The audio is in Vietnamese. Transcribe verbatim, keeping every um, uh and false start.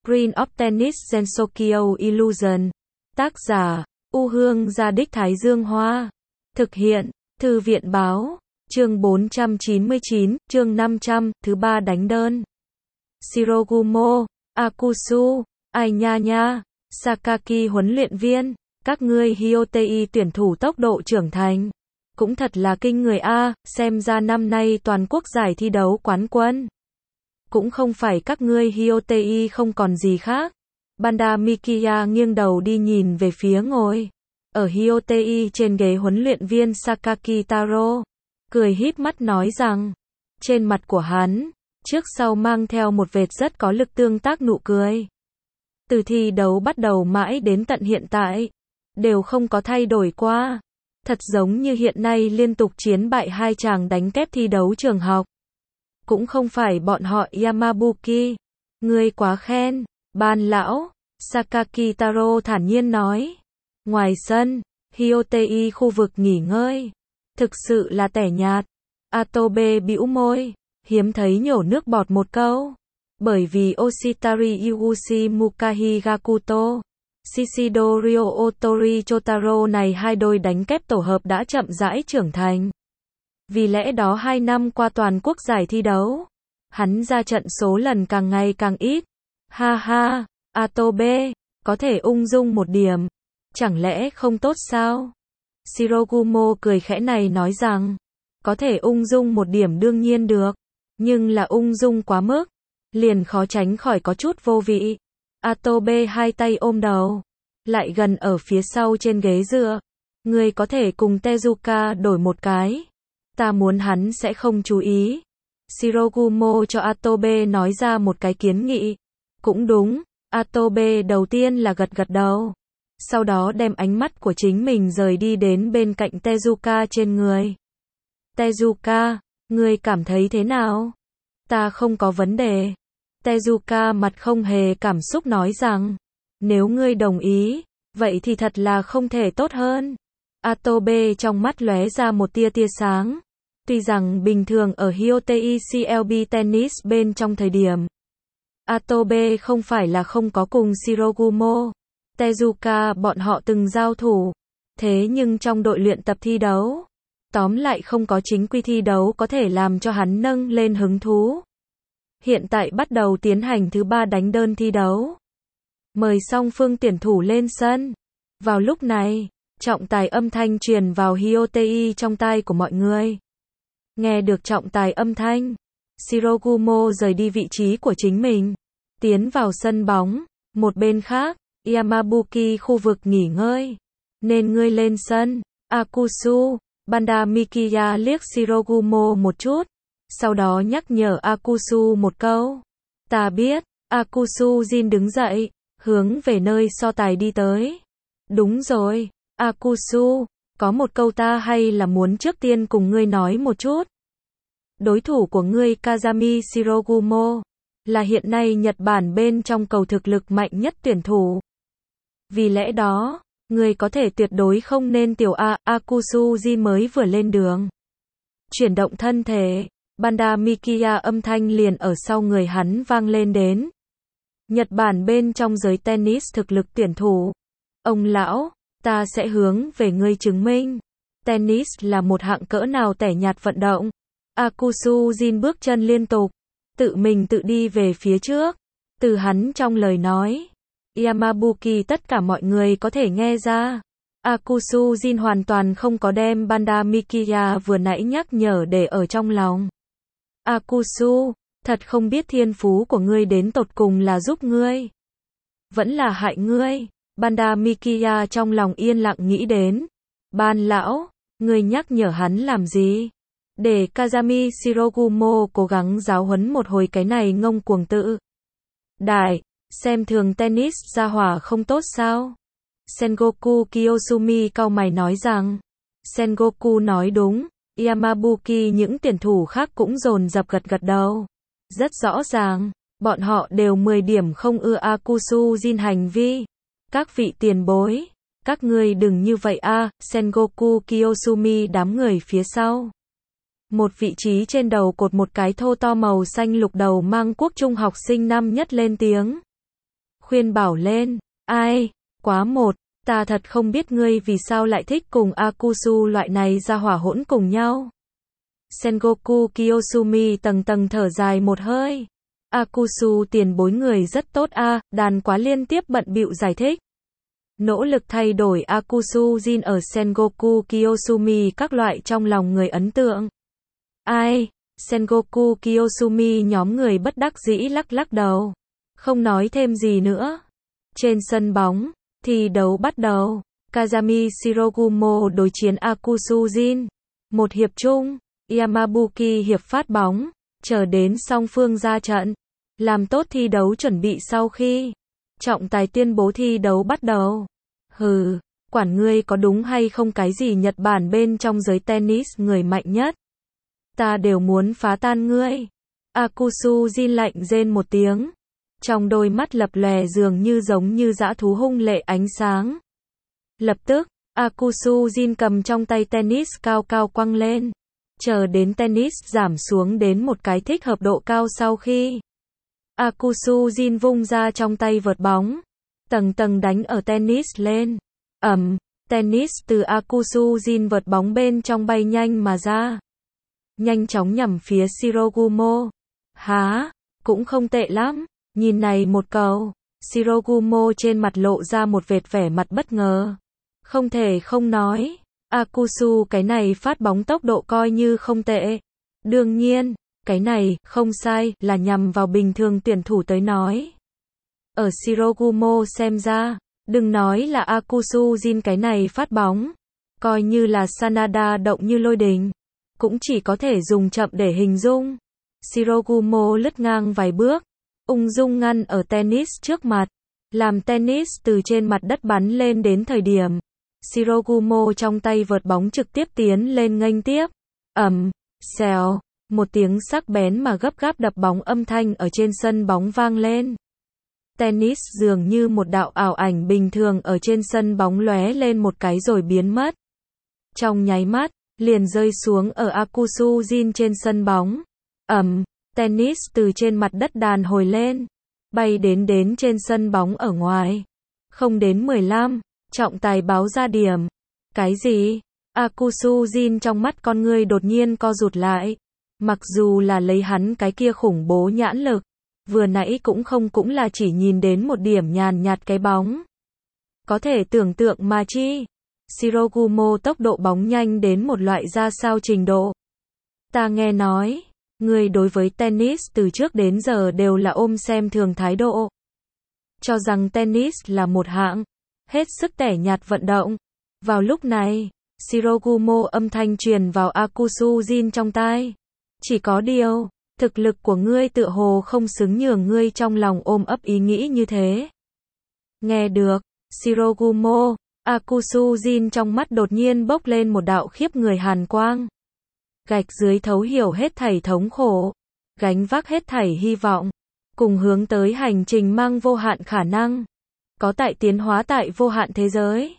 Green of Tennis Gensokyo Illusion. Tác giả, U Hương Gia Đích Thái Dương Hoa. Thực hiện, Thư viện Báo. Chương bốn trăm chín mươi chín, chương năm trăm, thứ ba đánh đơn. Shirogumo, Akusu, Ai nha nha, Sakaki huấn luyện viên, các ngươi Hyotei tuyển thủ tốc độ trưởng thành. Cũng thật là kinh người a, xem ra năm nay toàn quốc giải thi đấu quán quân. Cũng không phải các ngươi Hyotei không còn gì khác. Banda Mikiya nghiêng đầu đi nhìn về phía ngồi ở Hyotei trên ghế huấn luyện viên Sakaki Taro, cười híp mắt nói rằng, trên mặt của hắn, trước sau mang theo một vệt rất có lực tương tác nụ cười. Từ thi đấu bắt đầu mãi đến tận hiện tại, đều không có thay đổi qua. Thật giống như hiện nay liên tục chiến bại hai chàng đánh kép thi đấu trường học. Cũng không phải bọn họ Yamabuki. Ngươi quá khen, ban lão, Sakaki Taro thản nhiên nói. Ngoài sân, Hyotei khu vực nghỉ ngơi. Thực sự là tẻ nhạt. Atobe bĩu môi, hiếm thấy nhổ nước bọt một câu. Bởi vì Oshitari Yuguchi Mukahi Gakuto, Shishido Ryo Otori Chotaro này hai đôi đánh kép tổ hợp đã chậm rãi trưởng thành. Vì lẽ đó hai năm qua toàn quốc giải thi đấu, hắn ra trận số lần càng ngày càng ít. Ha ha, Atobe, có thể ung dung một điểm, chẳng lẽ không tốt sao? Shirogumo cười khẽ này nói rằng, có thể ung dung một điểm đương nhiên được, nhưng là ung dung quá mức, liền khó tránh khỏi có chút vô vị. Atobe hai tay ôm đầu, lại gần ở phía sau trên ghế dựa. Ngươi có thể cùng Tezuka đổi một cái. Ta muốn hắn sẽ không chú ý. Shirogumo cho Atobe nói ra một cái kiến nghị. Cũng đúng, Atobe đầu tiên là gật gật đầu. Sau đó đem ánh mắt của chính mình rời đi đến bên cạnh Tezuka trên người. Tezuka, ngươi cảm thấy thế nào? Ta không có vấn đề. Tezuka mặt không hề cảm xúc nói rằng, nếu ngươi đồng ý, vậy thì thật là không thể tốt hơn. Atobe trong mắt lóe ra một tia tia sáng. Tuy rằng bình thường ở Hyotei xê lờ bê Tennis bên trong thời điểm, Atobe không phải là không có cùng Shirogumo, Tezuka bọn họ từng giao thủ. Thế nhưng trong đội luyện tập thi đấu, tóm lại không có chính quy thi đấu có thể làm cho hắn nâng lên hứng thú. Hiện tại bắt đầu tiến hành thứ ba đánh đơn thi đấu. Mời song phương tuyển thủ lên sân. Vào lúc này, trọng tài âm thanh truyền vào Hyotei trong tai của mọi người. Nghe được trọng tài âm thanh, Shirogumo rời đi vị trí của chính mình, tiến vào sân bóng. Một bên khác, Yamabuki khu vực nghỉ ngơi. Nên ngươi lên sân. Akusu, Banda Mikiya liếc Shirogumo một chút. Sau đó nhắc nhở Akusu một câu. Ta biết. Akusu Jin đứng dậy, hướng về nơi so tài đi tới. Đúng rồi, Akusu, có một câu ta hay là muốn trước tiên cùng ngươi nói một chút. Đối thủ của ngươi Kazami Shirogumo, là hiện nay Nhật Bản bên trong cầu thực lực mạnh nhất tuyển thủ. Vì lẽ đó, ngươi có thể tuyệt đối không nên tiểu A. Akusu Jin mới vừa lên đường. Chuyển động thân thể. Banda Mikiya âm thanh liền ở sau người hắn vang lên đến. Nhật Bản bên trong giới tennis thực lực tuyển thủ. Ông lão, ta sẽ hướng về ngươi chứng minh. Tennis là một hạng cỡ nào tẻ nhạt vận động. Akusu Jin bước chân liên tục, tự mình tự đi về phía trước. Từ hắn trong lời nói, Yamabuki tất cả mọi người có thể nghe ra. Akusu Jin hoàn toàn không có đem Banda Mikiya vừa nãy nhắc nhở để ở trong lòng. Akusu, thật không biết thiên phú của ngươi đến tột cùng là giúp ngươi, vẫn là hại ngươi. Banda Mikiya trong lòng yên lặng nghĩ đến. Ban lão, ngươi nhắc nhở hắn làm gì? Để Kazami Shirogumo cố gắng giáo huấn một hồi cái này ngông cuồng tự đại, xem thường tennis gia hỏa không tốt sao? Sengoku Kiyosumi cau mày nói rằng. Sengoku nói đúng. Yamabuki những tuyển thủ khác cũng dồn dập gật gật đầu. Rất rõ ràng, bọn họ đều mười điểm không ưa Akusu Jin hành vi. Các vị tiền bối, các ngươi đừng như vậy a. Sengoku Kiyosumi đám người phía sau. Một vị trí trên đầu cột một cái thô to màu xanh lục đầu mang quốc trung học sinh năm nhất lên tiếng. khuyên bảo lên. Ai, quá một, ta thật không biết ngươi vì sao lại thích cùng Akusu loại này ra hỏa hỗn cùng nhau. Sengoku Kiyosumi tầng tầng thở dài một hơi. Akusu tiền bối người rất tốt a, à, đàn quá liên tiếp bận bịu giải thích. Nỗ lực thay đổi Akusu Jin ở Sengoku Kiyosumi các loại trong lòng người ấn tượng. Ai, Sengoku Kiyosumi nhóm người bất đắc dĩ lắc lắc đầu. Không nói thêm gì nữa. Trên sân bóng, thi đấu bắt đầu. Kazami Shirogumo đối chiến Akusu Jin. Một hiệp chung, Yamabuki hiệp phát bóng, chờ đến song phương ra trận. Làm tốt thi đấu chuẩn bị sau khi trọng tài tuyên bố thi đấu bắt đầu. Hừ, quản ngươi có đúng hay không cái gì Nhật Bản bên trong giới tennis người mạnh nhất. Ta đều muốn phá tan ngươi. Akusu Jin lạnh rên một tiếng. Trong đôi mắt lập lòe dường như giống như dã thú hung lệ ánh sáng. Lập tức, Akusu Jin cầm trong tay tennis cao cao quăng lên. Chờ đến tennis giảm xuống đến một cái thích hợp độ cao sau khi Akusu Jin vung ra trong tay vợt bóng. Tầng tầng đánh ở tennis lên. Ầm, tennis từ Akusu Jin vợt bóng bên trong bay nhanh mà ra. Nhanh chóng nhằm phía Shirogumo. Há, cũng không tệ lắm. Nhìn này một cầu. Shirogumo trên mặt lộ ra một vệt vẻ mặt bất ngờ. Không thể không nói. Akusu cái này phát bóng tốc độ coi như không tệ. Đương nhiên, cái này, không sai, là nhằm vào bình thường tuyển thủ tới nói. Ở Shirogumo xem ra, đừng nói là Akusu Jin cái này phát bóng. Coi như là Sanada động như lôi đình. Cũng chỉ có thể dùng chậm để hình dung. Shirogumo lướt ngang vài bước. Ung dung ngăn ở tennis trước mặt. Làm tennis từ trên mặt đất bắn lên đến thời điểm. Shirogumo trong tay vợt bóng trực tiếp tiến lên nghênh tiếp. Ầm, xèo, một tiếng sắc bén mà gấp gáp đập bóng âm thanh ở trên sân bóng vang lên. Tennis dường như một đạo ảo ảnh bình thường ở trên sân bóng lóe lên một cái rồi biến mất. Trong nháy mắt, liền rơi xuống ở Akusu Jin trên sân bóng. Ầm, tennis từ trên mặt đất đàn hồi lên, bay đến đến trên sân bóng ở ngoài. Không đến mười lăm, trọng tài báo ra điểm. Cái gì? Akusu Jin trong mắt con ngươi đột nhiên co rụt lại. Mặc dù là lấy hắn cái kia khủng bố nhãn lực, vừa nãy cũng không cũng là chỉ nhìn đến một điểm nhàn nhạt cái bóng. Có thể tưởng tượng mà chi. Shirogumo tốc độ bóng nhanh đến một loại ra sao trình độ. Ta nghe nói, người đối với tennis từ trước đến giờ đều là ôm xem thường thái độ. Cho rằng tennis là một hạng hết sức tẻ nhạt vận động. Vào lúc này, Shirogumo âm thanh truyền vào Akusu Jin trong tai. Chỉ có điều, thực lực của ngươi tựa hồ không xứng nhường ngươi trong lòng ôm ấp ý nghĩ như thế. Nghe được, Shirogumo, Akusu Jin trong mắt đột nhiên bốc lên một đạo khiếp người hàn quang. Gạch dưới thấu hiểu hết thảy thống khổ, gánh vác hết thảy hy vọng, cùng hướng tới hành trình mang vô hạn khả năng, có tại tiến hóa tại vô hạn thế giới.